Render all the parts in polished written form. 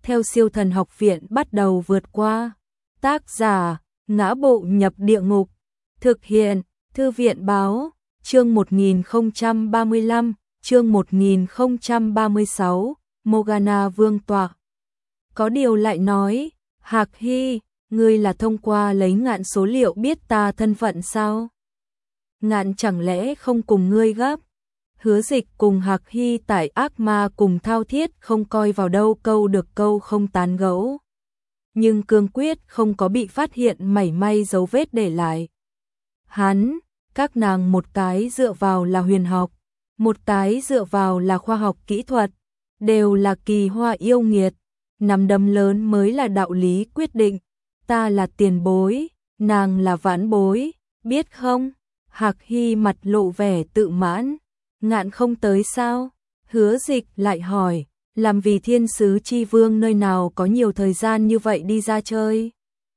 theo Siêu Thần Học Viện bắt đầu vượt qua. Tác giả: Ngã Bộ Nhập Địa Ngục. Thực hiện: Thư viện báo. Chương 1035, chương 1036, Morgana vương tọa. Có điều lại nói, Hạc Hy, ngươi là thông qua lấy Ngạn số liệu biết ta thân phận sao? Ngạn chẳng lẽ không cùng ngươi gấp? Hứa Dịch cùng Hạc Hy tại ác ma cùng thao thiết không coi vào đâu, câu được câu không tán gẫu. Nhưng cương quyết không có bị phát hiện mảy may dấu vết để lại. Các nàng một cái dựa vào là huyền học, một cái dựa vào là khoa học kỹ thuật, đều là kỳ hoa yêu nghiệt, nắm đấm lớn mới là đạo lý quyết định. Ta là tiền bối, nàng là vãn bối, biết không? Hạc Hy mặt lộ vẻ tự mãn. Ngạn không tới sao? Hứa Dịch lại hỏi, làm vì thiên sứ chi vương nơi nào có nhiều thời gian như vậy đi ra chơi?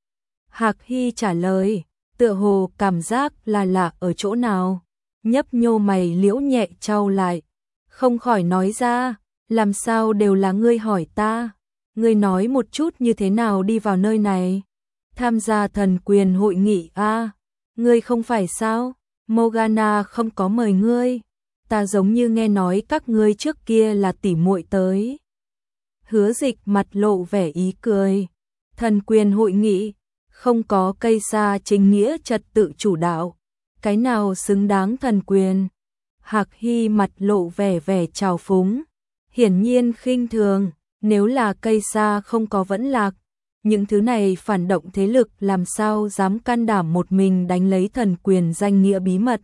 Hạc Hy trả lời, tựa hồ cảm giác là lạ ở chỗ nào. Nhấp nhô mày liễu nhẹ trao lại, không khỏi nói ra, làm sao đều là ngươi hỏi ta? Ngươi nói một chút như thế nào đi vào nơi này? Tham gia thần quyền hội nghị a? Ngươi không phải sao? Morgana không có mời ngươi. Ta giống như nghe nói các ngươi trước kia là tỉ muội tới. Hứa Dịch mặt lộ vẻ ý cười. Thần quyền hội nghị, không có cây sa chính nghĩa trật tự chủ đạo, cái nào xứng đáng thần quyền? Hạc Hy mặt lộ vẻ trào phúng, hiển nhiên khinh thường, nếu là cây sa không có vẫn lạc, những thứ này phản động thế lực làm sao dám can đảm một mình đánh lấy thần quyền danh nghĩa bí mật.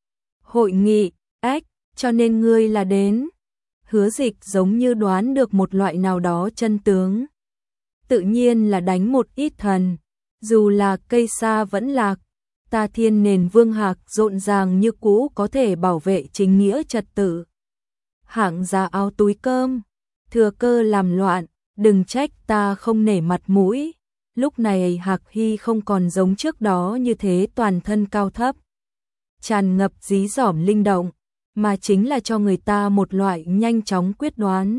Hội nghị, cho nên ngươi là đến. Hứa Dịch giống như đoán được một loại nào đó chân tướng. Tự nhiên là đánh một ít thần, dù là cây sa vẫn lạc, ta Thiên Nền Vương Hạc rộn ràng như cũ có thể bảo vệ chính nghĩa trật tự. Hạng giá áo túi cơm, thừa cơ làm loạn, đừng trách ta không nể mặt mũi. Lúc này Hạc Hy không còn giống trước đó như thế toàn thân cao thấp, tràn ngập dí dỏm linh động, mà chính là cho người ta một loại nhanh chóng quyết đoán,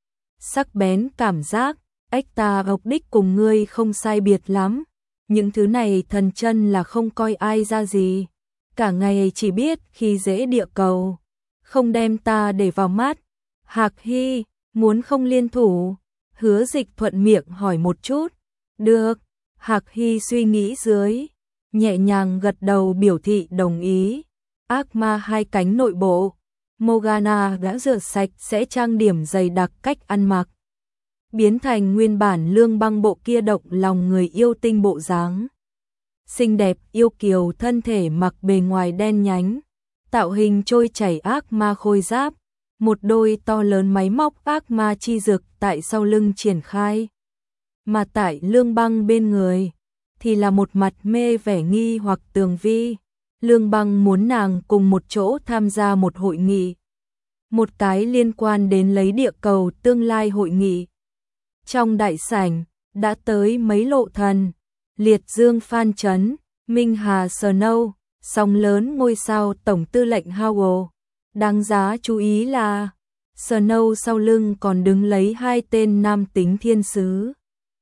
sắc bén cảm giác. Ta mục đích cùng ngươi không sai biệt lắm. Những thứ này thần chân là không coi ai ra gì, cả ngày chỉ biết khi dễ địa cầu, không đem ta để vào mắt. Hạc Hy, muốn không liên thủ? Hứa Dịch thuận miệng hỏi một chút. Được. Hạc Hy suy nghĩ dưới, nhẹ nhàng gật đầu biểu thị đồng ý. Ác ma hai cánh nội bộ, Morgana đã rửa sạch sẽ trang điểm dày đặc cách ăn mặc, biến thành nguyên bản Lương Băng bộ kia động lòng người yêu tinh bộ dáng. Xinh đẹp yêu kiều thân thể mặc bề ngoài đen nhánh, tạo hình trôi chảy ác ma khôi giáp, một đôi to lớn máy móc ác ma chi dực tại sau lưng triển khai. Mà tại Lương Băng bên người thì là một mặt mê vẻ nghi hoặc Tường Vi. Lương Băng muốn nàng cùng một chỗ tham gia một hội nghị, một cái liên quan đến lấy địa cầu tương lai hội nghị. Trong đại sảnh đã tới mấy lộ thần, Liệt Dương Phan Chấn, Minh Hà Snow, sóng lớn ngôi sao tổng tư lệnh Howell. Đáng giá chú ý là Snow sau lưng còn đứng lấy hai tên nam tính thiên sứ.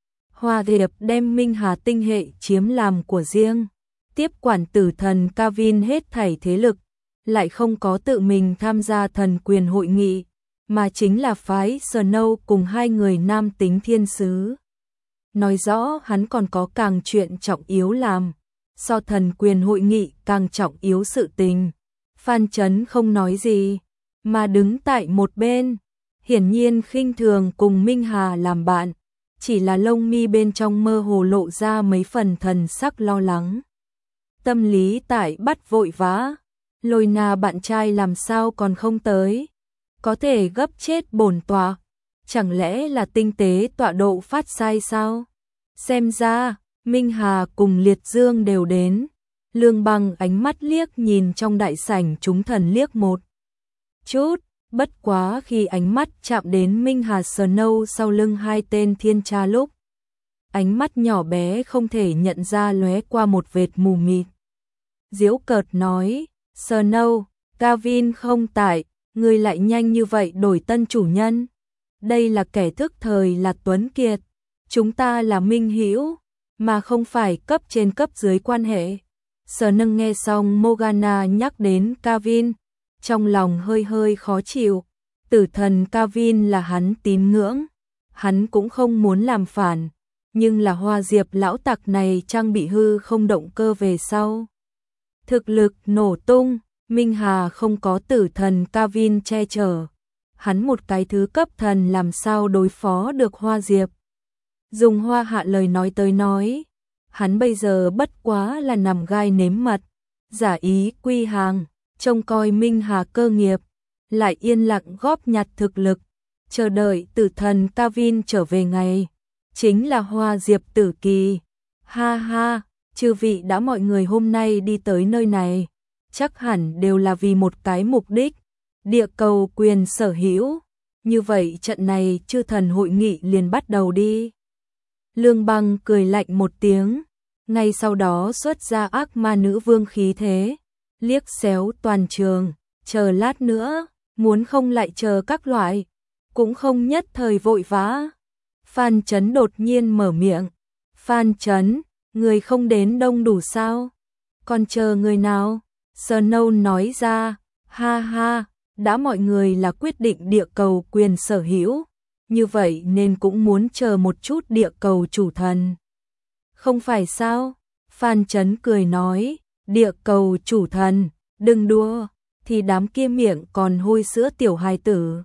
Hòa Điệp đem Minh Hà tinh hệ chiếm làm của riêng, tiếp quản tử thần Kavin hết thảy thế lực, lại không có tự mình tham gia thần quyền hội nghị, mà chính là phái Snow cùng hai người nam tính thiên sứ. Nói rõ hắn còn có càng chuyện trọng yếu làm, so thần quyền hội nghị càng trọng yếu sự tình. Phan Chấn không nói gì, mà đứng tại một bên, hiển nhiên khinh thường cùng Minh Hà làm bạn, chỉ là lông mi bên trong mơ hồ lộ ra mấy phần thần sắc lo lắng. Tâm lý tại bắt vội vã, Lôi Na bạn trai làm sao còn không tới, có thể gấp chết bổn tọa, chẳng lẽ là tinh tế tọa độ phát sai sao? Xem ra, Minh Hà cùng Liệt Dương đều đến. Lương Băng ánh mắt liếc nhìn trong đại sảnh chúng thần liếc một chút, bất quá khi ánh mắt chạm đến Minh Hà Snow sau lưng hai tên thiên tra lúc, ánh mắt nhỏ bé không thể nhận ra lóe qua một vệt mù mịt. Giễu cợt nói, Snow, Gavin không tại, ngươi lại nhanh như vậy đổi tân chủ nhân. đây là kẻ thức thời là Tuấn Kiệt, chúng ta là minh hữu, mà không phải cấp trên cấp dưới quan hệ. Sở Nâng nghe xong Morgana nhắc đến Kevin, trong lòng hơi hơi khó chịu, tử thần Kevin là hắn tín ngưỡng, hắn cũng không muốn làm phản, nhưng là Hoa Diệp lão tặc này trang bị hư không động cơ về sau. Thực lực nổ tung, Minh Hà không có tử thần Kevin che chở, hắn một cái thứ cấp thần làm sao đối phó được Hoa Diệp. Dùng Hoa Hạ lời nói tới nói, hắn bây giờ bất quá là nằm gai nếm mật, giả ý quy hàng, trông coi Minh Hà cơ nghiệp, lại yên lặng góp nhặt thực lực, chờ đợi tử thần Kevin trở về ngày. Chính là Hoa Diệp tử kỳ. Ha ha, chư vị đã mọi người hôm nay đi tới nơi này, chắc hẳn đều là vì một cái mục đích, địa cầu quyền sở hữu. Như vậy trận này chư thần hội nghị liền bắt đầu đi. Lương Băng cười lạnh một tiếng, ngay sau đó xuất ra ác ma nữ vương khí thế, liếc xéo toàn trường, chờ lát nữa, muốn không lại chờ các loại, cũng không nhất thời vội vã. Phan Chấn đột nhiên mở miệng, Phan Chấn, người không đến đông đủ sao? Còn chờ người nào? Snow nói ra, ha ha, đã mọi người là quyết định địa cầu quyền sở hữu, như vậy nên cũng muốn chờ một chút địa cầu chủ thần. Không phải sao? Phan Chấn cười nói, địa cầu chủ thần, đừng đùa, thì đám kia miệng còn hôi sữa tiểu hài tử.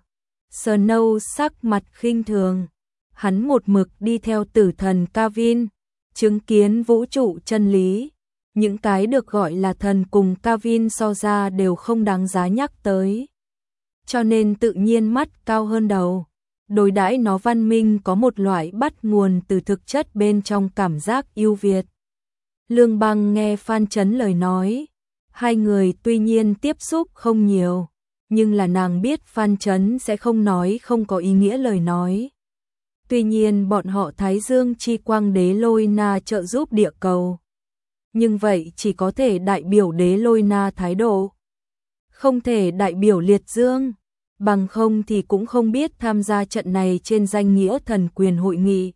Snow sắc mặt khinh thường, hắn một mực đi theo tử thần Kevin, chứng kiến vũ trụ chân lý. Những cái được gọi là thần cùng Kevin so ra đều không đáng giá nhắc tới. Cho nên tự nhiên mắt cao hơn đầu. Đối đãi nó văn minh có một loại bắt nguồn từ thực chất bên trong cảm giác yêu Việt. Lương Băng nghe Phan Chấn lời nói. Hai người tuy nhiên tiếp xúc không nhiều, nhưng là nàng biết Phan Chấn sẽ không nói không có ý nghĩa lời nói. Tuy nhiên bọn họ Thái Dương chi quang đế lôi na trợ giúp địa cầu. Nhưng vậy chỉ có thể đại biểu đế lôi na thái độ. Không thể đại biểu liệt dương. Bằng không thì cũng không biết tham gia trận này trên danh nghĩa thần quyền hội nghị.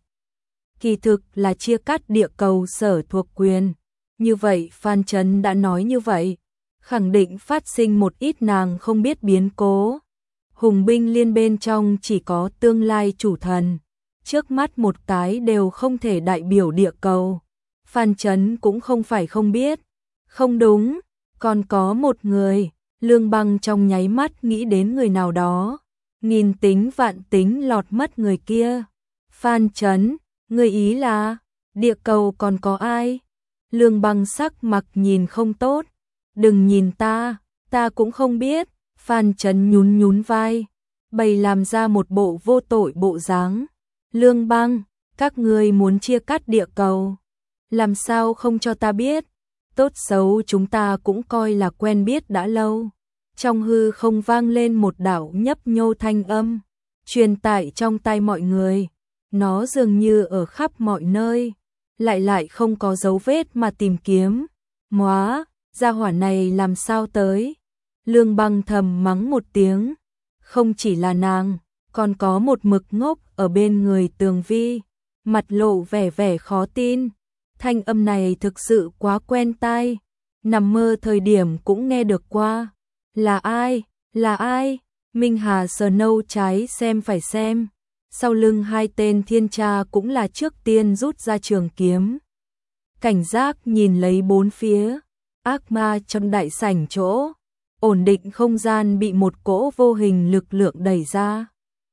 Kỳ thực là chia cắt địa cầu sở thuộc quyền. Như vậy Phan Chấn đã nói như vậy. Khẳng định phát sinh một ít nàng không biết biến cố. Hùng binh liên bên trong chỉ có tương lai chủ thần. Trước mắt một cái đều không thể đại biểu địa cầu. Phan Chấn cũng không phải không biết. Không đúng, còn có một người. Lương Băng trong nháy mắt nghĩ đến người nào đó. Nghìn tính vạn tính lọt mất người kia. Phan Chấn, người ý là, địa cầu còn có ai? Lương Băng sắc mặt nhìn không tốt. Đừng nhìn ta cũng không biết. Phan Chấn nhún nhún vai, bày làm ra một bộ vô tội bộ dáng. Lương Băng, các ngươi muốn chia cắt địa cầu, làm sao không cho ta biết? Tốt xấu chúng ta cũng coi là quen biết đã lâu. Trong hư không vang lên một đạo nhấp nhô thanh âm, truyền tải trong tai mọi người. Nó dường như ở khắp mọi nơi, lại không có dấu vết mà tìm kiếm. Móa, gia hỏa này làm sao tới? Lương Băng thầm mắng một tiếng. Không chỉ là nàng, còn có một mực ngốc ở bên người Tường Vi, mặt lộ vẻ khó tin. Thanh âm này thực sự quá quen tai, nằm mơ thời điểm cũng nghe được qua. Là ai? Là ai? Minh Hà sờ nâu trái xem phải xem. Sau lưng hai tên thiên tra cũng là trước tiên rút ra trường kiếm. Cảnh giác nhìn lấy bốn phía, ác ma trong đại sảnh chỗ. Ổn định không gian bị một cỗ vô hình lực lượng đẩy ra.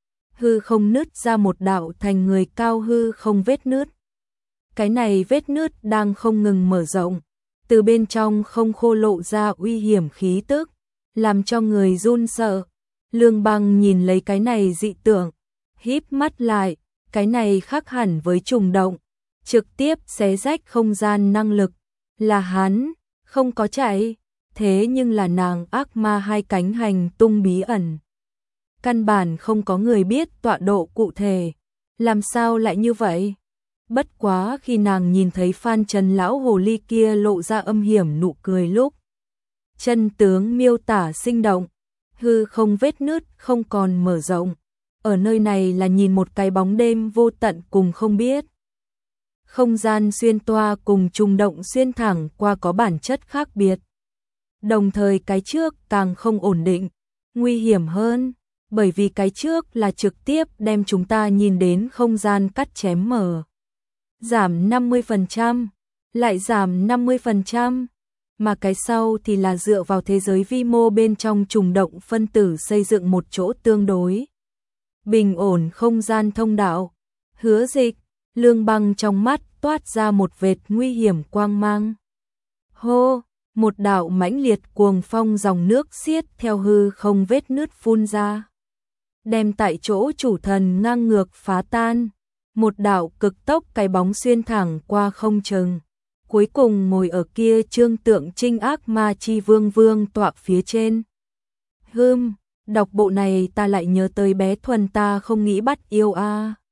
Hư không nứt ra một đạo thành người cao hư không vết nứt. Cái này vết nứt đang không ngừng mở rộng. Từ bên trong không khô lộ ra uy hiểm khí tức, làm cho người run sợ. Lương Băng nhìn lấy cái này dị tượng, híp mắt lại, cái này khác hẳn với trùng động, trực tiếp xé rách không gian năng lực. Là hắn, không có chạy, thế nhưng là nàng ác ma hai cánh hành tung bí ẩn. Căn bản không có người biết tọa độ cụ thể, làm sao lại như vậy? Bất quá khi nàng nhìn thấy Phan Trần lão hồ ly kia lộ ra âm hiểm nụ cười lúc. Chân tướng miêu tả sinh động, hư không vết nứt không còn mở rộng. ở nơi này là nhìn một cái bóng đêm vô tận cùng không biết. Không gian xuyên toa cùng trùng động xuyên thẳng qua có bản chất khác biệt. Đồng thời cái trước càng không ổn định, nguy hiểm hơn, bởi vì cái trước là trực tiếp đem chúng ta nhìn đến không gian cắt chém mở. Giảm 50%, lại giảm 50%, mà cái sau thì là dựa vào thế giới vi mô bên trong trùng động phân tử xây dựng một chỗ tương đối bình ổn không gian thông đạo. Hứa Dịch, Lương Băng trong mắt toát ra một vệt nguy hiểm quang mang. Hô, một đạo mãnh liệt cuồng phong dòng nước xiết theo hư không vết nứt phun ra, đem tại chỗ chủ thần ngang ngược phá tan. Một đạo cực tốc cái bóng xuyên thẳng qua không trung, cuối cùng ngồi ở kia trương tượng trinh ác ma chi vương vương tọa phía trên. Đọc bộ này ta lại nhớ tới bé Thuần ta không nghĩ bắt yêu a.